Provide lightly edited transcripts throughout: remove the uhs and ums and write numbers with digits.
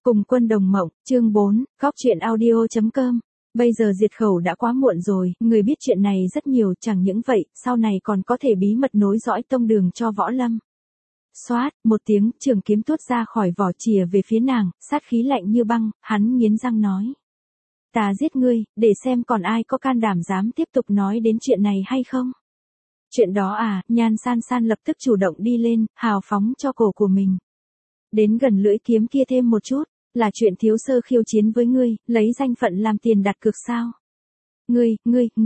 Cùng quân đồng mộng, chương 4, góc chuyện audio.com. Bây giờ diệt khẩu đã quá muộn rồi, người biết chuyện này rất nhiều, chẳng những vậy, sau này còn có thể bí mật nối dõi tông đường cho Võ Lâm. Xoát, một tiếng, trường kiếm tuốt ra khỏi vỏ chìa về phía nàng, sát khí lạnh như băng, hắn nghiến răng nói. Ta giết ngươi, để xem còn ai có can đảm dám tiếp tục nói đến chuyện này hay không. Chuyện đó à, Nhan San San lập tức chủ động đi lên, hào phóng cho cổ của mình. Đến gần lưỡi kiếm kia thêm một chút, là chuyện thiếu sơ khiêu chiến với ngươi, lấy danh phận làm tiền đặt cược sao? Ngươi,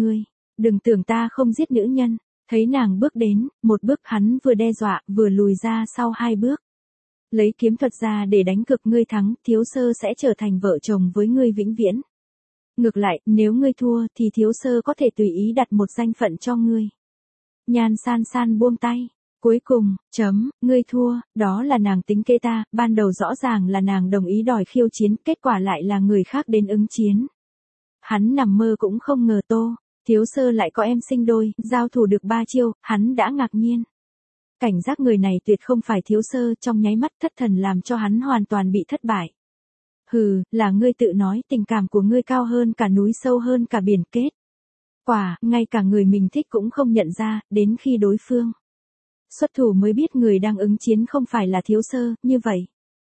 đừng tưởng ta không giết nữ nhân. Thấy nàng bước đến, một bước hắn vừa đe dọa, vừa lùi ra sau 2 bước. Lấy kiếm thuật ra để đánh cược, ngươi thắng, thiếu sơ sẽ trở thành vợ chồng với ngươi vĩnh viễn. Ngược lại, nếu ngươi thua thì thiếu sơ có thể tùy ý đặt một danh phận cho ngươi. Nhan San San buông tay. Cuối cùng, ngươi thua, đó là nàng tính kế ta, ban đầu rõ ràng là nàng đồng ý đòi khiêu chiến, kết quả lại là người khác đến ứng chiến. Hắn nằm mơ cũng không ngờ thiếu sơ lại có em sinh đôi, giao thủ được 3 chiêu, hắn đã ngạc nhiên. Cảnh giác người này tuyệt không phải thiếu sơ, trong nháy mắt thất thần làm cho hắn hoàn toàn bị thất bại. Hừ, là ngươi tự nói tình cảm của ngươi cao hơn cả núi, sâu hơn cả biển, kết quả, ngay cả người mình thích cũng không nhận ra, đến khi đối phương xuất thủ mới biết người đang ứng chiến không phải là thiếu sơ, như vậy.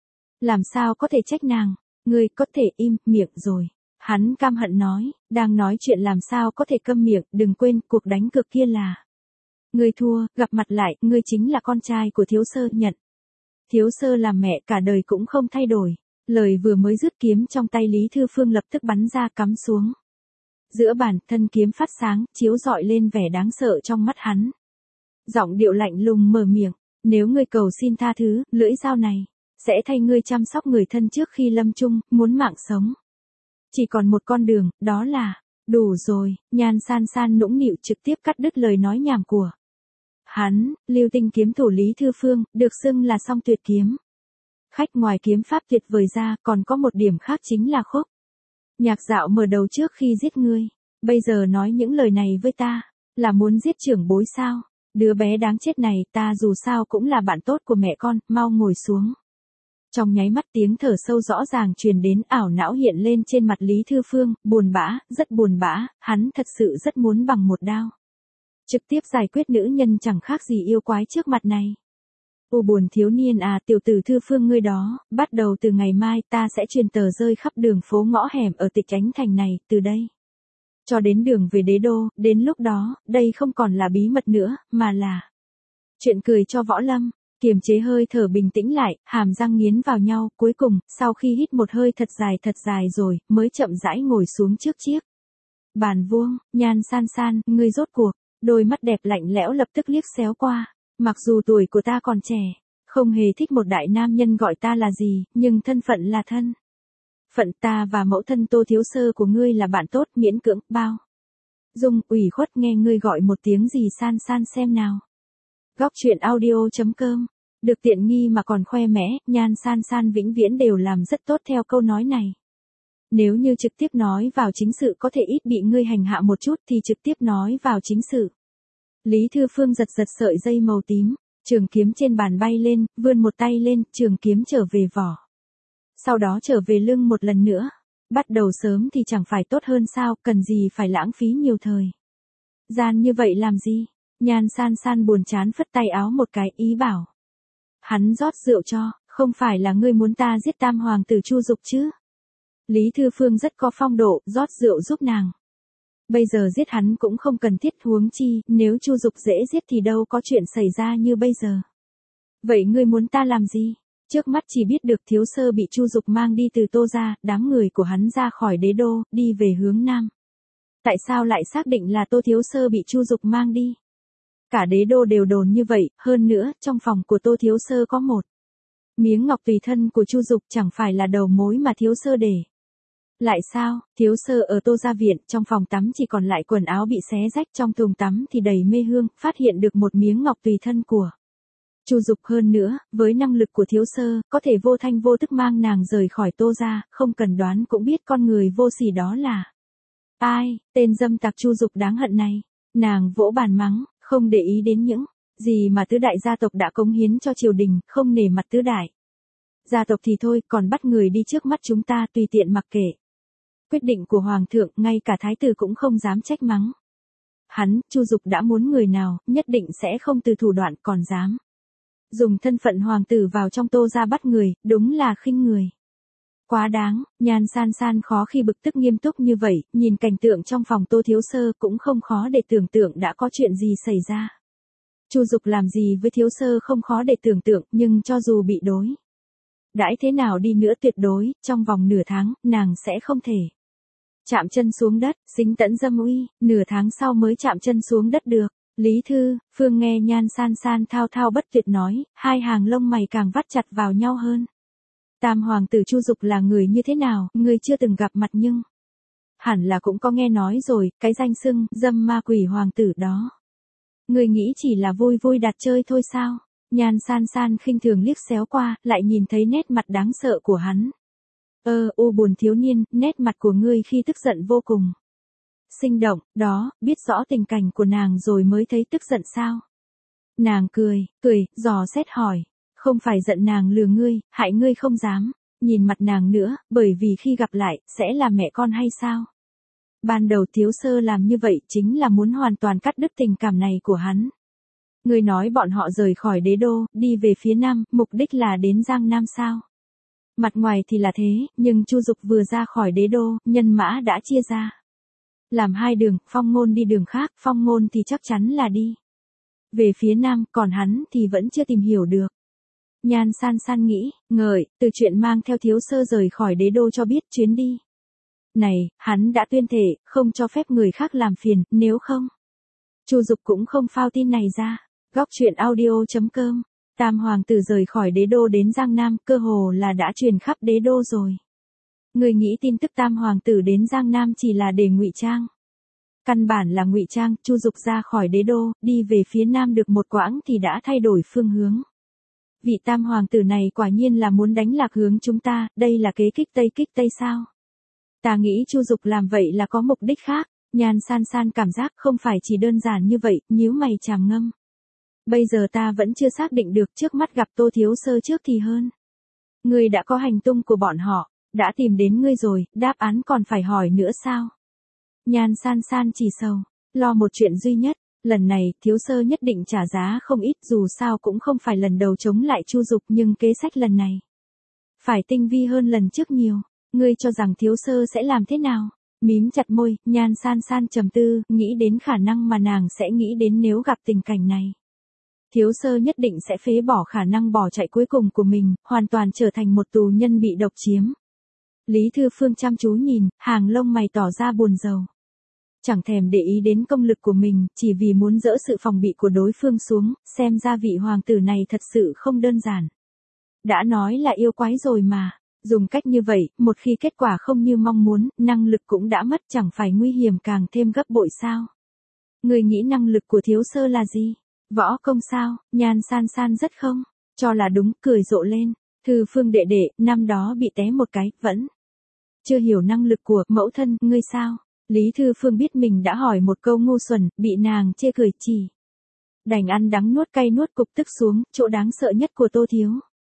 Làm sao có thể trách nàng, ngươi có thể im miệng rồi. Hắn căm hận nói, đang nói chuyện làm sao có thể câm miệng, đừng quên cuộc đánh cược kia là. Ngươi thua, gặp mặt lại, ngươi chính là con trai của thiếu sơ, nhận. Thiếu sơ làm mẹ cả đời cũng không thay đổi. Lời vừa mới dứt, kiếm trong tay Lý Thư Phương lập tức bắn ra cắm xuống. Giữa bàn thân kiếm phát sáng, chiếu rọi lên vẻ đáng sợ trong mắt hắn. Giọng điệu lạnh lùng mở miệng, nếu ngươi cầu xin tha thứ, lưỡi dao này sẽ thay ngươi chăm sóc người thân trước khi lâm chung, muốn mạng sống. Chỉ còn một con đường, đó là, đủ rồi, Nhan San San nũng nịu trực tiếp cắt đứt lời nói nhảm của hắn. Lưu Tinh kiếm thủ Lý Thư Phương, được xưng là song tuyệt kiếm khách, ngoài kiếm pháp tuyệt vời ra, còn có một điểm khác chính là khúc nhạc dạo mở đầu trước khi giết ngươi. Bây giờ nói những lời này với ta, là muốn giết trưởng bối sao? Đứa bé đáng chết này, ta dù sao cũng là bạn tốt của mẹ con, mau ngồi xuống. Trong nháy mắt tiếng thở sâu rõ ràng truyền đến, ảo não hiện lên trên mặt Lý Thư Phương, buồn bã, rất buồn bã, hắn thật sự rất muốn bằng một đao trực tiếp giải quyết nữ nhân chẳng khác gì yêu quái trước mặt này. Ô buồn thiếu niên à, tiểu tử Thư Phương ngươi đó, bắt đầu từ ngày mai ta sẽ truyền tờ rơi khắp đường phố ngõ hẻm ở Tịch Chánh Thành này, từ đây cho đến đường về đế đô, đến lúc đó, đây không còn là bí mật nữa, mà là chuyện cười cho Võ Lâm. Kiềm chế hơi thở bình tĩnh lại, hàm răng nghiến vào nhau, cuối cùng, sau khi hít một hơi thật dài rồi, mới chậm rãi ngồi xuống trước chiếc bàn vuông. Nhan San San, ngươi rốt cuộc, đôi mắt đẹp lạnh lẽo lập tức liếc xéo qua. Mặc dù tuổi của ta còn trẻ, không hề thích một đại nam nhân gọi ta là gì, nhưng thân phận là thân phận, ta và mẫu thân Tô thiếu sơ của ngươi là bạn tốt, miễn cưỡng bao dung, ủy khuất nghe ngươi gọi một tiếng gì San San xem nào. Góc chuyện audio.com. Được tiện nghi mà còn khoe mẽ, Nhan San San vĩnh viễn đều làm rất tốt theo câu nói này. Nếu như trực tiếp nói vào chính sự có thể ít bị ngươi hành hạ một chút thì trực tiếp nói vào chính sự. Lý Thư Phương giật sợi dây màu tím, trường kiếm trên bàn bay lên, vươn một tay lên, trường kiếm trở về vỏ. Sau đó trở về lưng một lần nữa. Bắt đầu sớm thì chẳng phải tốt hơn sao, cần gì phải lãng phí nhiều thời gian như vậy làm gì? Nhan San San buồn chán phất tay áo một cái, ý bảo hắn rót rượu cho, không phải là ngươi muốn ta giết tam hoàng tử Chu Dục chứ? Lý Thư Phương rất có phong độ, rót rượu giúp nàng. Bây giờ giết hắn cũng không cần thiết, huống chi, nếu Chu Dục dễ giết thì đâu có chuyện xảy ra như bây giờ. Vậy ngươi muốn ta làm gì? Trước mắt chỉ biết được thiếu sơ bị Chu Dục mang đi từ Tô gia, đám người của hắn ra khỏi đế đô, đi về hướng nam. Tại sao lại xác định là Tô thiếu sơ bị Chu Dục mang đi? Cả đế đô đều đồn như vậy, hơn nữa, trong phòng của Tô thiếu sơ có một miếng ngọc tùy thân của Chu Dục, chẳng phải là đầu mối mà thiếu sơ để lại sao? Thiếu sơ ở Tô gia viện, trong phòng tắm chỉ còn lại quần áo bị xé rách, trong thùng tắm thì đầy mê hương, phát hiện được một miếng ngọc tùy thân của Chu Dục, hơn nữa, với năng lực của thiếu sơ, có thể vô thanh vô tức mang nàng rời khỏi Tô gia, không cần đoán cũng biết con người vô sỉ đó là ai, tên dâm tặc Chu Dục đáng hận này. Nàng vỗ bàn mắng, không để ý đến những gì mà tứ đại gia tộc đã cống hiến cho triều đình, không nể mặt tứ đại Gia tộc thì thôi, còn bắt người đi trước mắt chúng ta tùy tiện mặc kệ. Quyết định của hoàng thượng, ngay cả thái tử cũng không dám trách mắng. Hắn, Chu Dục đã muốn người nào, nhất định sẽ không từ thủ đoạn còn dám. Dùng thân phận hoàng tử vào trong Tô gia bắt người, đúng là khinh người. Quá đáng, Nhan San San khó khi bực tức nghiêm túc như vậy, nhìn cảnh tượng trong phòng Tô Thiếu Sơ cũng không khó để tưởng tượng đã có chuyện gì xảy ra. Chu Dục làm gì với Thiếu Sơ không khó để tưởng tượng, nhưng cho dù bị đối đãi thế nào đi nữa tuyệt đối, trong vòng nửa tháng, nàng sẽ không thể chạm chân xuống đất, dính tẫn dâm uy, nửa tháng sau mới chạm chân xuống đất được. Lý Thư, Phương nghe Nhan San San thao thao bất tuyệt nói, hai hàng lông mày càng vắt chặt vào nhau hơn. Tam hoàng tử Chu Dục là người như thế nào, ngươi chưa từng gặp mặt nhưng hẳn là cũng có nghe nói rồi, cái danh xưng dâm ma quỷ hoàng tử đó. Ngươi nghĩ chỉ là vui vui đặt chơi thôi sao? Nhan San San khinh thường liếc xéo qua, lại nhìn thấy nét mặt đáng sợ của hắn. Buồn thiếu niên, nét mặt của ngươi khi tức giận vô cùng sinh động, đó, biết rõ tình cảnh của nàng rồi mới thấy tức giận sao? Nàng cười, dò xét hỏi, không phải giận nàng lừa ngươi, hại ngươi không dám nhìn mặt nàng nữa, bởi vì khi gặp lại, sẽ là mẹ con hay sao? Ban đầu Thiếu Sơ làm như vậy chính là muốn hoàn toàn cắt đứt tình cảm này của hắn. Ngươi nói bọn họ rời khỏi đế đô, đi về phía nam, mục đích là đến Giang Nam sao? Mặt ngoài thì là thế, nhưng Chu Dục vừa ra khỏi đế đô, nhân mã đã chia ra. Làm hai đường, Phong Ngôn đi đường khác, Phong Ngôn thì chắc chắn là đi về phía nam, còn hắn thì vẫn chưa tìm hiểu được. Nhan San San nghĩ, ngợi, từ chuyện mang theo Thiếu Sơ rời khỏi đế đô cho biết chuyến đi này, hắn đã tuyên thệ, không cho phép người khác làm phiền, nếu không. Chu Dục cũng không phao tin này ra. Góc truyện audio.com. Tam hoàng tử rời khỏi đế đô đến Giang Nam, cơ hồ là đã truyền khắp đế đô rồi. Người nghĩ tin tức Tam hoàng tử đến Giang Nam chỉ là để ngụy trang. Căn bản là ngụy trang, Chu Dục ra khỏi đế đô, đi về phía nam được một quãng thì đã thay đổi phương hướng. Vị Tam hoàng tử này quả nhiên là muốn đánh lạc hướng chúng ta, đây là kế kích Tây sao? Ta nghĩ Chu Dục làm vậy là có mục đích khác. Nhan San San cảm giác không phải chỉ đơn giản như vậy, nhíu mày tràm ngâm. Bây giờ ta vẫn chưa xác định được, trước mắt gặp Tô Thiếu Sơ trước thì hơn. Ngươi đã có hành tung của bọn họ, đã tìm đến ngươi rồi, đáp án còn phải hỏi nữa sao? Nhan San San chỉ sầu, lo một chuyện duy nhất, lần này Thiếu Sơ nhất định trả giá không ít, dù sao cũng không phải lần đầu chống lại Chu Dục, nhưng kế sách lần này phải tinh vi hơn lần trước nhiều. Ngươi cho rằng Thiếu Sơ sẽ làm thế nào? Mím chặt môi, Nhan San San trầm tư, nghĩ đến khả năng mà nàng sẽ nghĩ đến nếu gặp tình cảnh này. Thiếu Sơ nhất định sẽ phế bỏ khả năng bỏ chạy cuối cùng của mình, hoàn toàn trở thành một tù nhân bị độc chiếm. Lý Thư Phương chăm chú nhìn, hàng lông mày tỏ ra buồn rầu. Chẳng thèm để ý đến công lực của mình, chỉ vì muốn dỡ sự phòng bị của đối phương xuống, xem ra vị hoàng tử này thật sự không đơn giản. Đã nói là yêu quái rồi mà. Dùng cách như vậy, một khi kết quả không như mong muốn, năng lực cũng đã mất, chẳng phải nguy hiểm càng thêm gấp bội sao? Người nghĩ năng lực của Thiếu Sơ là gì? Võ công sao? Nhan San San rất không cho là đúng, cười rộ lên. Thư Phương đệ đệ, năm đó bị té một cái, vẫn chưa hiểu năng lực của mẫu thân, ngươi sao? Lý Thư Phương biết mình đã hỏi một câu ngu xuẩn, bị nàng chê cười, chỉ đành ăn đắng nuốt cay, nuốt cục tức xuống. Chỗ đáng sợ nhất của Tô Thiếu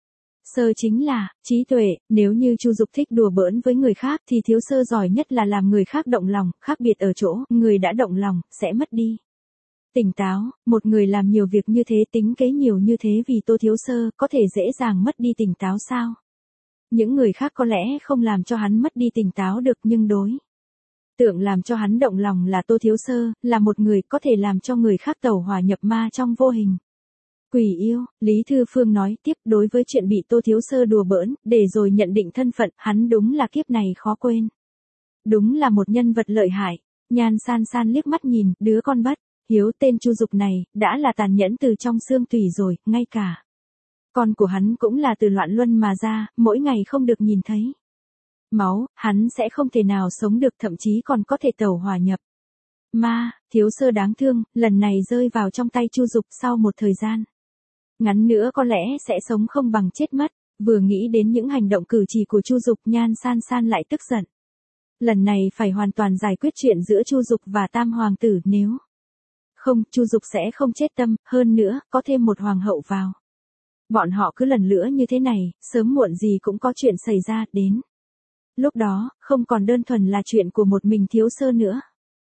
Sơ chính là trí tuệ, nếu như Chu Dục thích đùa bỡn với người khác thì Thiếu Sơ giỏi nhất là làm người khác động lòng, khác biệt ở chỗ, người đã động lòng, sẽ mất đi tỉnh táo. Một người làm nhiều việc như thế, tính kế nhiều như thế vì Tô Thiếu Sơ, có thể dễ dàng mất đi tỉnh táo sao? Những người khác có lẽ không làm cho hắn mất đi tỉnh táo được, nhưng đối tượng làm cho hắn động lòng là Tô Thiếu Sơ, là một người có thể làm cho người khác tẩu hỏa nhập ma trong vô hình. Quỷ yêu, Lý Thư Phương nói tiếp, đối với chuyện bị Tô Thiếu Sơ đùa bỡn, để rồi nhận định thân phận, hắn đúng là kiếp này khó quên. Đúng là một nhân vật lợi hại. Nhan San San liếc mắt nhìn, đứa con bất hiếu tên Chu Dục này, đã là tàn nhẫn từ trong xương tủy rồi, ngay cả con của hắn cũng là từ loạn luân mà ra, mỗi ngày không được nhìn thấy máu, hắn sẽ không thể nào sống được, thậm chí còn có thể tẩu hỏa nhập ma. Thiếu Sơ đáng thương, lần này rơi vào trong tay Chu Dục, sau một thời gian ngắn nữa có lẽ sẽ sống không bằng chết mất. Vừa nghĩ đến những hành động cử chỉ của Chu Dục, Nhan San San lại tức giận. Lần này phải hoàn toàn giải quyết chuyện giữa Chu Dục và Tam hoàng tử, nếu không, Chu Dục sẽ không chết tâm, hơn nữa, có thêm một hoàng hậu vào Bọn họ cứ lần lữa như thế này, sớm muộn gì cũng có chuyện xảy ra, đến. Lúc đó, không còn đơn thuần là chuyện của một mình Thiếu Sơ nữa.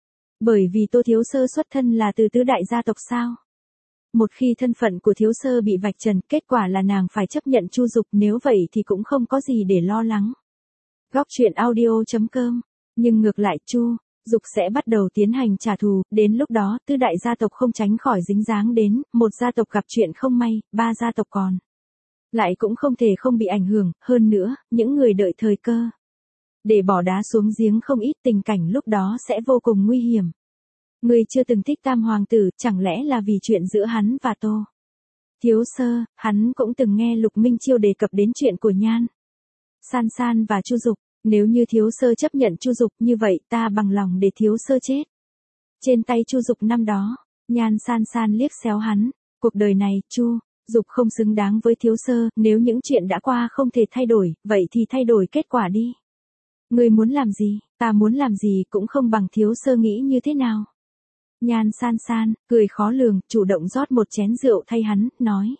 Bởi vì Tô Thiếu Sơ xuất thân là từ tứ đại gia tộc sao. Một khi thân phận của Thiếu Sơ bị vạch trần, kết quả là nàng phải chấp nhận Chu Dục, nếu vậy thì cũng không có gì để lo lắng. Góc truyện audio.com. Nhưng ngược lại Chu Dục sẽ bắt đầu tiến hành trả thù, đến lúc đó tứ đại gia tộc không tránh khỏi dính dáng đến, một gia tộc gặp chuyện không may, ba gia tộc còn lại cũng không thể không bị ảnh hưởng, hơn nữa, những người đợi thời cơ để bỏ đá xuống giếng không ít, tình cảnh lúc đó sẽ vô cùng nguy hiểm. Người chưa từng thích Tam hoàng tử, chẳng lẽ là vì chuyện giữa hắn và Tô Thiếu Sơ, hắn cũng từng nghe Lục Minh Chiêu đề cập đến chuyện của Nhan San San và Chu Dục, nếu như Thiếu Sơ chấp nhận Chu Dục như vậy ta bằng lòng để Thiếu Sơ chết trên tay Chu Dục năm đó. Nhan San San liếc xéo hắn, cuộc đời này Chu Dục không xứng đáng với Thiếu Sơ, nếu những chuyện đã qua không thể thay đổi, vậy thì thay đổi kết quả đi. Ngươi muốn làm gì, ta muốn làm gì cũng không bằng Thiếu Sơ nghĩ như thế nào. Nhan San San, cười khó lường, chủ động rót một chén rượu thay hắn, nói.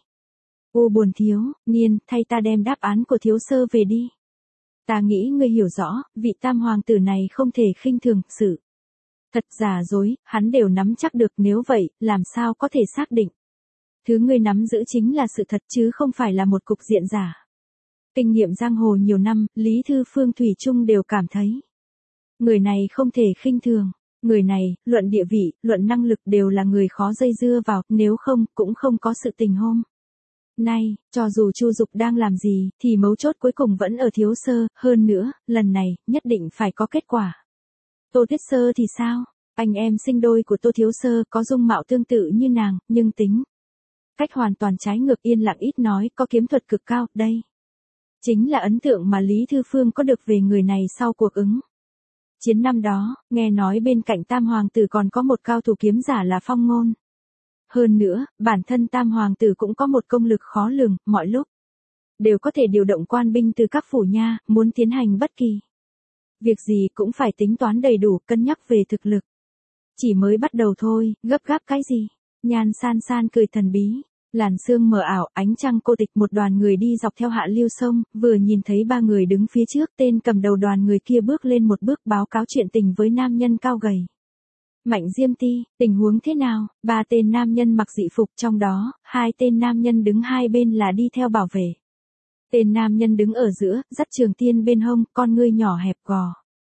U buồn thiếu, Niên, thay ta đem đáp án của Thiếu Sơ về đi. Ta nghĩ ngươi hiểu rõ, vị Tam hoàng tử này không thể khinh thường, sự thật giả dối, hắn đều nắm chắc được, nếu vậy, làm sao có thể xác định. Thứ ngươi nắm giữ chính là sự thật chứ không phải là một cục diện giả. Kinh nghiệm giang hồ nhiều năm, Lý Thư Phương thủy chung đều cảm thấy. Người này không thể khinh thường. Người này, luận địa vị, luận năng lực đều là người khó dây dưa vào, nếu không, cũng không có sự tình hôm nay, cho dù Chu Dục đang làm gì, thì mấu chốt cuối cùng vẫn ở Thiếu Sơ, hơn nữa, lần này, nhất định phải có kết quả. Tô Thiết Sơ thì sao? Anh em sinh đôi của Tô Thiếu Sơ có dung mạo tương tự như nàng, nhưng tính cách hoàn toàn trái ngược, yên lặng ít nói, có kiếm thuật cực cao, đây chính là ấn tượng mà Lý Thư Phương có được về người này sau cuộc ứng chiến năm đó. Nghe nói bên cạnh Tam hoàng tử còn có một cao thủ kiếm giả là Phong Ngôn. Hơn nữa, bản thân Tam hoàng tử cũng có một công lực khó lường, mọi lúc đều có thể điều động quan binh từ các phủ nha, muốn tiến hành bất kỳ việc gì cũng phải tính toán đầy đủ, cân nhắc về thực lực. Chỉ mới bắt đầu thôi, gấp gáp cái gì? Nhan San San cười thần bí. Làn sương mờ ảo, ánh trăng cô tịch, một đoàn người đi dọc theo hạ lưu sông, vừa nhìn thấy ba người đứng phía trước, tên cầm đầu đoàn người kia bước lên một bước báo cáo chuyện tình với nam nhân cao gầy. Mạnh Diêm Ti, tình huống thế nào? Ba tên nam nhân mặc dị phục, trong đó, hai tên nam nhân đứng hai bên là đi theo bảo vệ. Tên nam nhân đứng ở giữa, dắt trường tiên bên hông, con ngươi nhỏ hẹp gò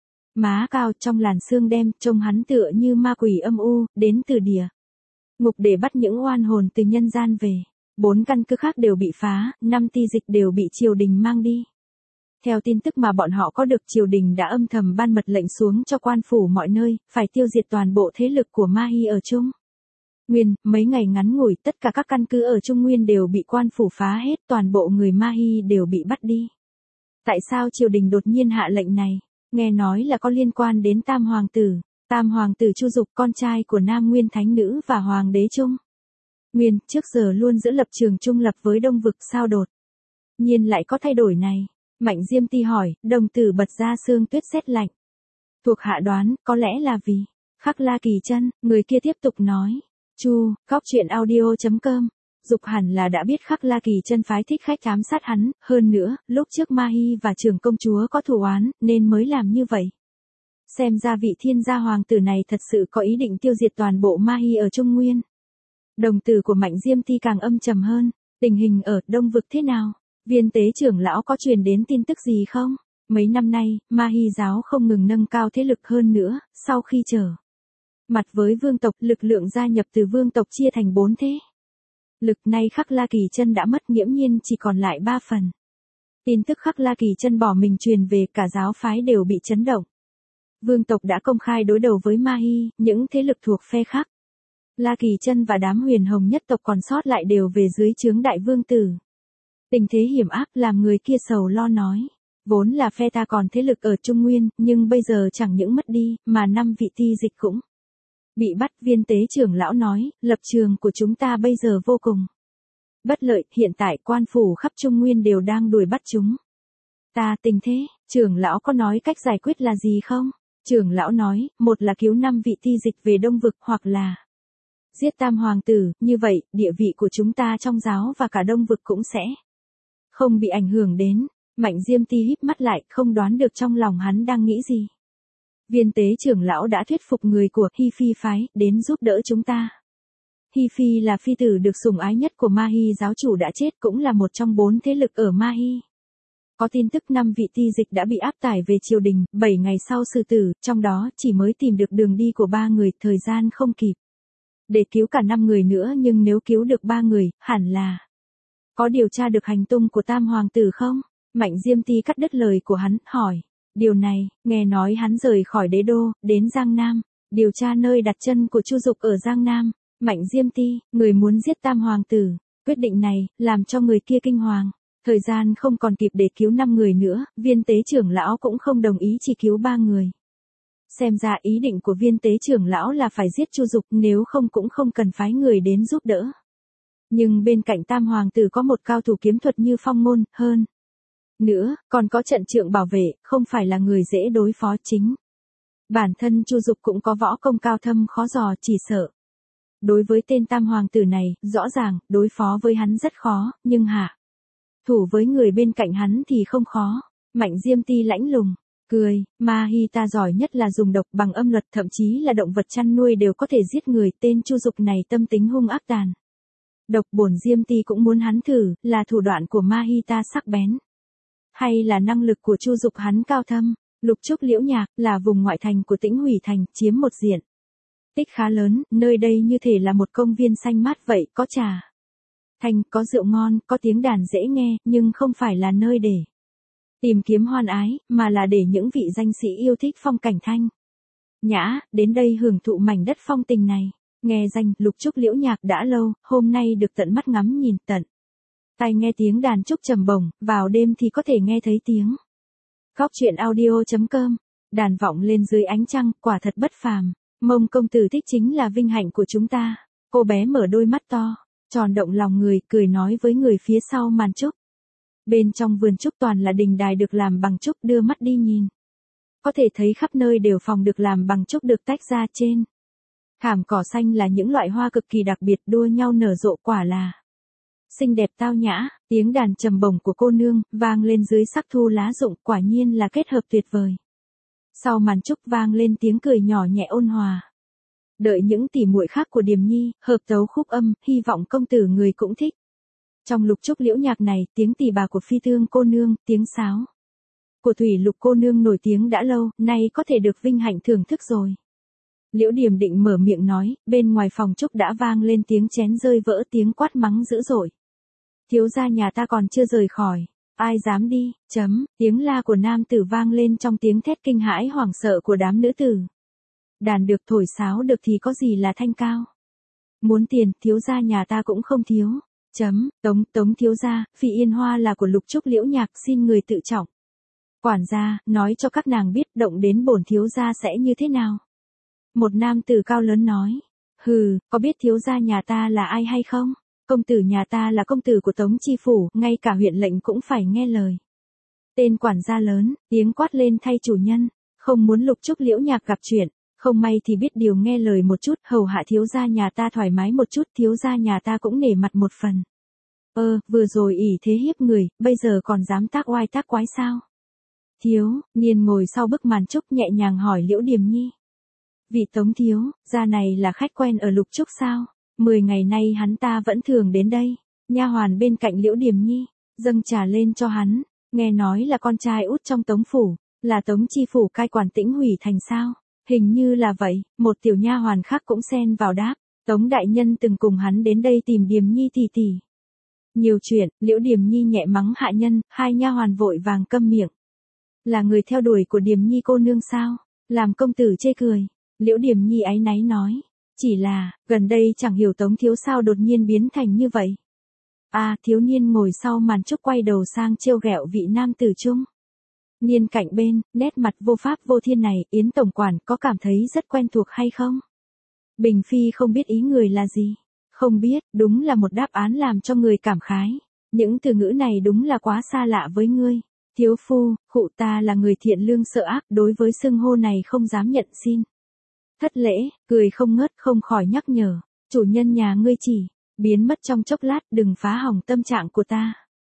má cao, trong làn sương đen, trông hắn tựa như ma quỷ âm u, đến từ địa ngục để bắt những oan hồn từ nhân gian về. 4 căn cứ khác đều bị phá, 5 ti dịch đều bị triều đình mang đi. Theo tin tức mà bọn họ có được, triều đình đã âm thầm ban mật lệnh xuống cho quan phủ mọi nơi, phải tiêu diệt toàn bộ thế lực của Ma Hy ở Trung Nguyên. Mấy ngày ngắn ngủi, tất cả các căn cứ ở Trung Nguyên đều bị quan phủ phá hết, toàn bộ người Ma Hy đều bị bắt đi. Tại sao triều đình đột nhiên hạ lệnh này? Nghe nói là có liên quan đến Tam hoàng tử. Tam hoàng tử Chu Dục, con trai của Nam Nguyên Thánh Nữ và Hoàng đế Trung Nguyên, trước giờ luôn giữ lập trường trung lập với Đông vực, sao đột nhiên lại có thay đổi này? Mạnh Diêm Ti hỏi, đồng tử bật ra sương tuyết rét lạnh. Thuộc hạ đoán, có lẽ là vì Khắc La Kỳ Chân. Người kia tiếp tục nói. Góc truyện audio.com. Dục hẳn là đã biết Khắc La Kỳ Chân phái thích khách ám sát hắn, hơn nữa, lúc trước Ma Hy và trưởng công chúa có thù oán, nên mới làm như vậy. Xem ra vị thiên gia hoàng tử này thật sự có ý định tiêu diệt toàn bộ Ma Hy ở Trung Nguyên. Đồng tử của Mạnh Diêm Ti càng âm trầm hơn. Tình hình ở Đông vực thế nào? Viên tế trưởng lão có truyền đến tin tức gì không? Mấy năm nay, Ma Hy giáo không ngừng nâng cao thế lực, hơn nữa, sau khi trở mặt với vương tộc, lực lượng gia nhập từ vương tộc chia thành 4 thế lực, nay Khắc La Kỳ Chân đã mất, nghiễm nhiên chỉ còn lại 3 phần. Tin tức Khắc La Kỳ Chân bỏ mình truyền về, cả giáo phái đều bị chấn động. Vương tộc đã công khai đối đầu với Ma Hy, những thế lực thuộc phe Khắc La Kỳ Chân và đám Huyền Hồng nhất tộc còn sót lại đều về dưới trướng đại vương tử. Tình thế hiểm ác làm người kia sầu lo nói. Vốn là phe ta còn thế lực ở Trung Nguyên, nhưng bây giờ chẳng những mất đi, mà 5 vị ti dịch cũng bị bắt. Viên tế trưởng lão nói, lập trường của chúng ta bây giờ vô cùng bất lợi, hiện tại quan phủ khắp Trung Nguyên đều đang đuổi bắt chúng ta. Tình thế, trưởng lão có nói cách giải quyết là gì không? Trưởng lão nói, một là cứu 5 vị ti dịch về Đông vực, hoặc là Giết tam hoàng tử, như vậy, địa vị của chúng ta trong giáo và cả Đông vực cũng sẽ không bị ảnh hưởng đến. Mạnh Diêm Ti híp mắt lại, không đoán được trong lòng hắn đang nghĩ gì. Viên tế trưởng lão đã thuyết phục người của Hy Phi phái, đến giúp đỡ chúng ta. Hy Phi là phi tử được sủng ái nhất của Ma Hy giáo chủ đã chết, cũng là một trong 4 thế lực ở Ma Hy. Có tin tức 5 vị ti dịch đã bị áp tải về triều đình, 7 ngày sau xử tử, trong đó chỉ mới tìm được đường đi của 3 người, thời gian không kịp để cứu cả 5 người nữa, nhưng nếu cứu được 3 người, hẳn là có điều tra được hành tung của tam hoàng tử không? Mạnh Diêm Ti cắt đứt lời của hắn, hỏi. Điều này, nghe nói hắn rời khỏi đế đô, đến Giang Nam, điều tra nơi đặt chân của Chu Dục ở Giang Nam. Mạnh Diêm Ti, người muốn giết tam hoàng tử. Quyết định này, làm cho người kia kinh hoàng. Thời gian không còn kịp để cứu 5 người nữa, viên tế trưởng lão cũng không đồng ý chỉ cứu 3 người. Xem ra ý định của viên tế trưởng lão là phải giết Chu Dục, nếu không cũng không cần phái người đến giúp đỡ. Nhưng bên cạnh tam hoàng tử có một cao thủ kiếm thuật như Phong Ngôn, hơn nữa, còn có trận trượng bảo vệ, không phải là người dễ đối phó chính. Bản thân Chu Dục cũng có võ công cao thâm khó dò, chỉ sợ. Đối với tên tam hoàng tử này, rõ ràng, đối phó với hắn rất khó, nhưng thủ với người bên cạnh hắn thì không khó. Mạnh Diêm Ti lãnh lùng, cười, Ma Hy ta giỏi nhất là dùng độc, bằng âm luật, thậm chí là động vật chăn nuôi đều có thể giết người. Tên Chu Dục này tâm tính hung ác tàn độc, bổn Diêm Ti cũng muốn hắn thử, là thủ đoạn của Ma Hy ta sắc bén, hay là năng lực của Chu Dục hắn cao thâm. Lục Trúc Liễu Nhạc là vùng ngoại thành của Tĩnh Hủy thành, chiếm một diện tích khá lớn, nơi đây như thể là một công viên xanh mát vậy, có trà thành, có rượu ngon, có tiếng đàn dễ nghe, nhưng không phải là nơi để tìm kiếm hoan ái, mà là để những vị danh sĩ yêu thích phong cảnh thanh nhã, đến đây hưởng thụ mảnh đất phong tình này. Nghe danh Lục Trúc Liễu Nhạc đã lâu, hôm nay được tận mắt ngắm nhìn, tận tai nghe tiếng đàn trúc trầm bổng, vào đêm thì có thể nghe thấy tiếng Góc Chuyện Audio.com. Đàn vọng lên dưới ánh trăng, quả thật bất phàm. Mông công tử thích chính là vinh hạnh của chúng ta. Cô bé mở đôi mắt to, tròn động lòng người, cười nói với người phía sau màn trúc. Bên trong vườn trúc toàn là đình đài được làm bằng trúc, đưa mắt đi nhìn, có thể thấy khắp nơi đều phòng được làm bằng trúc được tách ra, trên thảm cỏ xanh là những loại hoa cực kỳ đặc biệt đua nhau nở rộ, quả là xinh đẹp tao nhã. Tiếng đàn trầm bổng của cô nương vang lên dưới sắc thu lá rụng, quả nhiên là kết hợp tuyệt vời. Sau màn trúc vang lên tiếng cười nhỏ nhẹ ôn hòa. Đợi những tỉ muội khác của Điềm Nhi hợp tấu khúc âm, hy vọng công tử người cũng thích. Trong Lục Trúc Liễu Nhạc này, tiếng tỳ bà của Phi Tương cô nương, tiếng sáo của Thủy Lục cô nương nổi tiếng đã lâu, nay có thể được vinh hạnh thưởng thức rồi. Liễu Điềm định mở miệng nói, bên ngoài phòng trúc đã vang lên tiếng chén rơi vỡ, tiếng quát mắng dữ dội. Thiếu gia nhà ta còn chưa rời khỏi, ai dám đi, tiếng la của nam tử vang lên trong tiếng thét kinh hãi hoảng sợ của đám nữ tử. Đàn được, thổi sáo được thì có gì là thanh cao. Muốn tiền, thiếu gia nhà ta cũng không thiếu. Tống thiếu gia, Phi Yên Hoa là của Lục Trúc Liễu Nhạc, xin người tự trọng. Quản gia, nói cho các nàng biết, động đến bổn thiếu gia sẽ như thế nào. Một nam tử cao lớn nói. Hừ, có biết thiếu gia nhà ta là ai hay không? Công tử nhà ta là công tử của Tống Chi Phủ, ngay cả huyện lệnh cũng phải nghe lời. Tên quản gia lớn, tiếng quát lên thay chủ nhân, không muốn Lục Trúc Liễu Nhạc gặp chuyện, không may thì biết điều nghe lời một chút, hầu hạ thiếu gia nhà ta thoải mái một chút, thiếu gia nhà ta cũng nể mặt một phần. Vừa rồi ỷ thế hiếp người, bây giờ còn dám tác oai tác quái sao? Thiếu niên ngồi sau bức màn trúc nhẹ nhàng hỏi Liễu Điềm Nhi. Vị Tống thiếu gia này là khách quen ở Lục Trúc sao? 10 ngày nay hắn ta vẫn thường đến đây. Nha hoàn bên cạnh Liễu Điềm Nhi dâng trà lên cho hắn, nghe nói là con trai út trong Tống phủ, là Tống Chi Phủ cai quản Tĩnh Hủy thành sao? Hình như là vậy. Một tiểu nha hoàn khác cũng xen vào đáp, Tống đại nhân từng cùng hắn đến đây tìm Điềm Nhi tỷ tỷ. Nhiều chuyện. Liễu Điềm Nhi nhẹ mắng hạ nhân, hai nha hoàn vội vàng câm miệng. Là người theo đuổi của Điềm Nhi cô nương sao? Làm công tử chê cười. Liễu Điềm Nhi áy náy nói, chỉ là, gần đây chẳng hiểu Tống thiếu sao đột nhiên biến thành như vậy. Thiếu niên ngồi sau màn trúc quay đầu sang trêu ghẹo vị nam tử trung niên cạnh bên, nét mặt vô pháp vô thiên này, Yến tổng quản có cảm thấy rất quen thuộc hay không? Bình Phi không biết ý người là gì. Không biết, đúng là một đáp án làm cho người cảm khái. Những từ ngữ này đúng là quá xa lạ với ngươi. Thiếu phu, khụ ta là người thiện lương sợ ác, đối với xưng hô này không dám nhận xin thất lễ, cười không ngớt không khỏi nhắc nhở. chủ nhân nhà ngươi chỉ, biến mất trong chốc lát, đừng phá hỏng tâm trạng của ta.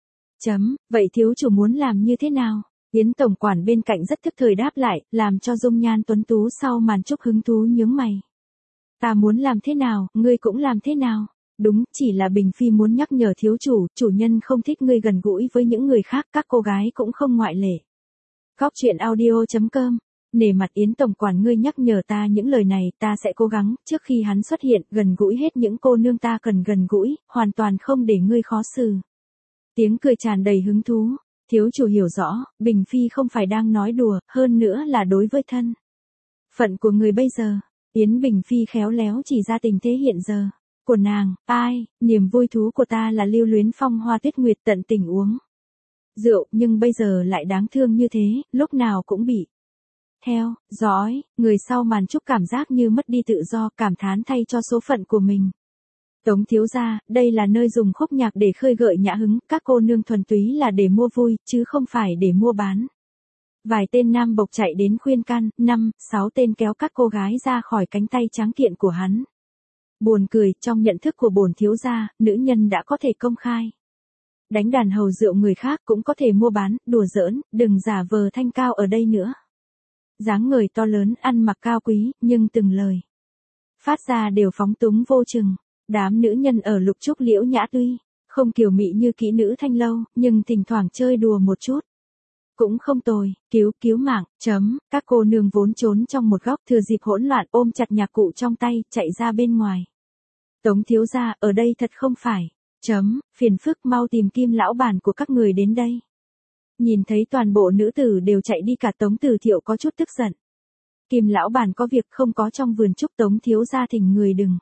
Vậy thiếu chủ muốn làm như thế nào? Yến tổng quản bên cạnh rất thức thời đáp lại, làm cho dung nhan tuấn tú sau màn trúc hứng thú nhướng mày. Ta muốn làm thế nào, ngươi cũng làm thế nào? Đúng, chỉ là Bình Phi muốn nhắc nhở thiếu chủ, chủ nhân không thích ngươi gần gũi với những người khác, các cô gái cũng không ngoại lệ. Góc truyện audio.com. Nể mặt Yến tổng quản ngươi nhắc nhở ta những lời này, ta sẽ cố gắng, trước khi hắn xuất hiện, gần gũi hết những cô nương ta cần gần gũi, hoàn toàn không để ngươi khó xử. Tiếng cười tràn đầy hứng thú. Thiếu chủ hiểu rõ, Bình Phi không phải đang nói đùa, hơn nữa là đối với thân phận của người bây giờ. Yến Bình Phi khéo léo chỉ ra tình thế hiện giờ của nàng. Ai, niềm vui thú của ta là lưu luyến phong hoa tuyết nguyệt, tận tình uống rượu, nhưng bây giờ lại đáng thương như thế, lúc nào cũng bị theo dõi. Người sau màn trúc cảm giác như mất đi tự do, cảm thán thay cho số phận của mình. Tống thiếu gia, đây là nơi dùng khúc nhạc để khơi gợi nhã hứng, các cô nương thuần túy là để mua vui, chứ không phải để mua bán. Vài tên nam bộc chạy đến khuyên can, 5-6 tên kéo các cô gái ra khỏi cánh tay tráng kiện của hắn. Buồn cười, trong nhận thức của bổn thiếu gia, nữ nhân đã có thể công khai đánh đàn hầu rượu người khác, cũng có thể mua bán, đùa giỡn, đừng giả vờ thanh cao ở đây nữa. Dáng người to lớn, ăn mặc cao quý, nhưng từng lời phát ra đều phóng túng vô chừng. Đám nữ nhân ở Lục Trúc Liễu Nhã tuy không kiều mị như kỹ nữ Thanh Lâu, nhưng thỉnh thoảng chơi đùa một chút cũng không tồi. Cứu mạng. Các cô nương vốn trốn trong một góc, thừa dịp hỗn loạn ôm chặt nhạc cụ trong tay, chạy ra bên ngoài. Tống thiếu gia, ở đây thật không phải. Phiền phức, mau tìm Kim lão bản của các người đến đây. Nhìn thấy toàn bộ nữ tử đều chạy đi, cả Tống Tử Thiệu có chút tức giận. Kim lão bản có việc không có trong vườn trúc, Tống thiếu gia thỉnh người đừng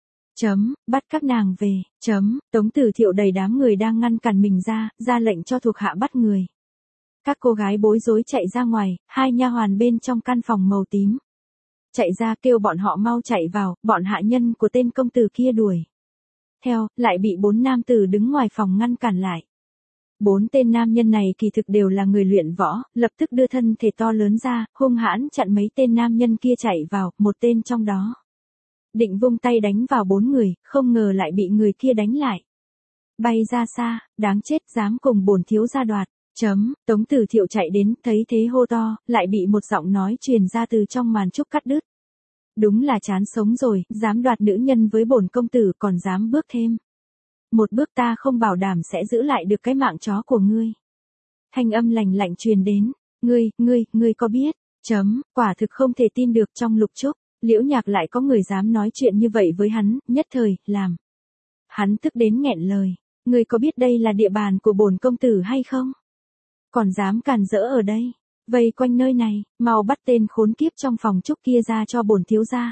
bắt các nàng về. Tống Tử Thiệu đẩy đám người đang ngăn cản mình ra lệnh cho thuộc hạ bắt người. Các cô gái bối rối chạy ra ngoài, hai nha hoàn bên trong căn phòng màu tím chạy ra kêu bọn họ mau chạy vào, bọn hạ nhân của tên công tử kia đuổi theo, lại bị 4 nam tử đứng ngoài phòng ngăn cản lại. 4 tên nam nhân này kỳ thực đều là người luyện võ, lập tức đưa thân thể to lớn ra, hung hãn chặn mấy tên nam nhân kia chạy vào, một tên trong đó định vung tay đánh vào 4 người, không ngờ lại bị người kia đánh lại. Bay ra xa, đáng chết, dám cùng bổn thiếu gia đoạt. Tống Tử Thiệu chạy đến, thấy thế hô to, lại bị một giọng nói truyền ra từ trong màn trúc cắt đứt. Đúng là chán sống rồi, dám đoạt nữ nhân với bổn công tử, còn dám bước thêm một bước, ta không bảo đảm sẽ giữ lại được cái mạng chó của ngươi. Thanh âm lạnh lạnh truyền đến. Ngươi có biết? Quả thực không thể tin được, trong Lục Trúc Liễu Nhạc lại có người dám nói chuyện như vậy với hắn, nhất thời làm hắn tức đến nghẹn lời. Ngươi có biết đây là địa bàn của bổn công tử hay không? Còn dám càn rỡ ở đây, vây quanh nơi này, mau bắt tên khốn kiếp trong phòng trúc kia ra cho bổn thiếu gia.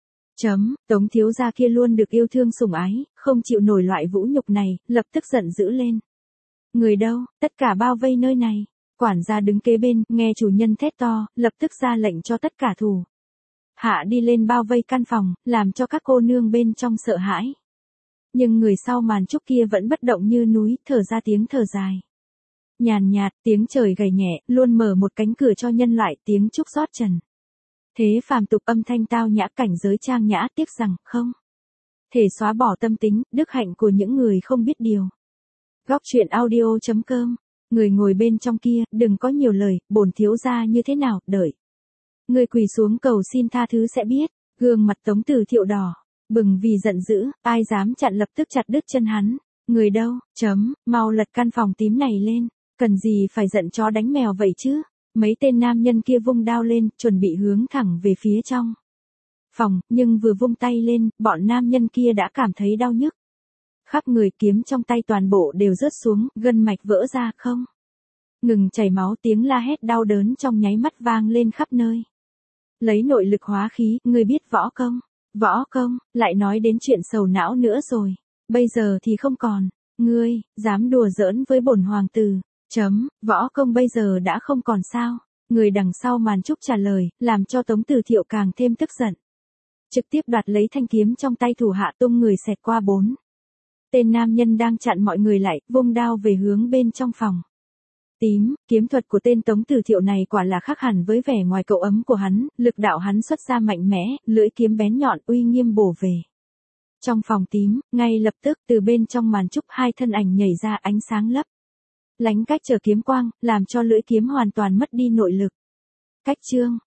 Tống thiếu gia kia luôn được yêu thương sủng ái, không chịu nổi loại vũ nhục này, lập tức giận dữ lên. Người đâu, tất cả bao vây nơi này. Quản gia đứng kế bên, nghe chủ nhân thét to, lập tức ra lệnh cho tất cả thủ hạ đi lên bao vây căn phòng, làm cho các cô nương bên trong sợ hãi. Nhưng người sau màn trúc kia vẫn bất động như núi, thở ra tiếng thở dài nhàn nhạt, tiếng trời gầy nhẹ, luôn mở một cánh cửa cho nhân loại, tiếng trúc rót trần thế phàm tục, âm thanh tao nhã, cảnh giới trang nhã, tiếc rằng không thể xóa bỏ tâm tính, đức hạnh của những người không biết điều. Góc truyện audio.com. Người ngồi bên trong kia, đừng có nhiều lời, bổn thiếu gia như thế nào, đợi người quỳ xuống cầu xin tha thứ sẽ biết. Gương mặt Tống Tử Thiệu đỏ bừng vì giận dữ, ai dám chặn lập tức chặt đứt chân hắn. Người đâu? Mau lật căn phòng tím này lên. Cần gì phải giận chó đánh mèo vậy chứ? Mấy tên nam nhân kia vung đao lên, chuẩn bị hướng thẳng về phía trong phòng, nhưng vừa vung tay lên, bọn nam nhân kia đã cảm thấy đau nhức. Khắp người, kiếm trong tay toàn bộ đều rớt xuống, gân mạch vỡ ra, không ngừng chảy máu, tiếng la hét đau đớn trong nháy mắt vang lên khắp nơi. Lấy nội lực hóa khí, ngươi biết võ công? Võ công, lại nói đến chuyện sầu não nữa rồi. Bây giờ thì không còn. Ngươi, dám đùa giỡn với bổn hoàng tử. Võ công bây giờ đã không còn sao? Người đằng sau màn trúc trả lời, làm cho Tống Tử Thiệu càng thêm tức giận. Trực tiếp đoạt lấy thanh kiếm trong tay thủ hạ, tung người xẹt qua 4 tên nam nhân đang chặn mọi người lại, vung đao về hướng bên trong phòng tím. Kiếm thuật của tên Tống Tử Thiệu này quả là khác hẳn với vẻ ngoài cậu ấm của hắn, lực đạo hắn xuất ra mạnh mẽ, lưỡi kiếm bén nhọn, uy nghiêm bổ về Trong phòng tím, ngay lập tức từ bên trong màn trúc hai thân ảnh nhảy ra ánh sáng lấp lánh cách trở kiếm quang, làm cho lưỡi kiếm hoàn toàn mất đi nội lực. Cách chương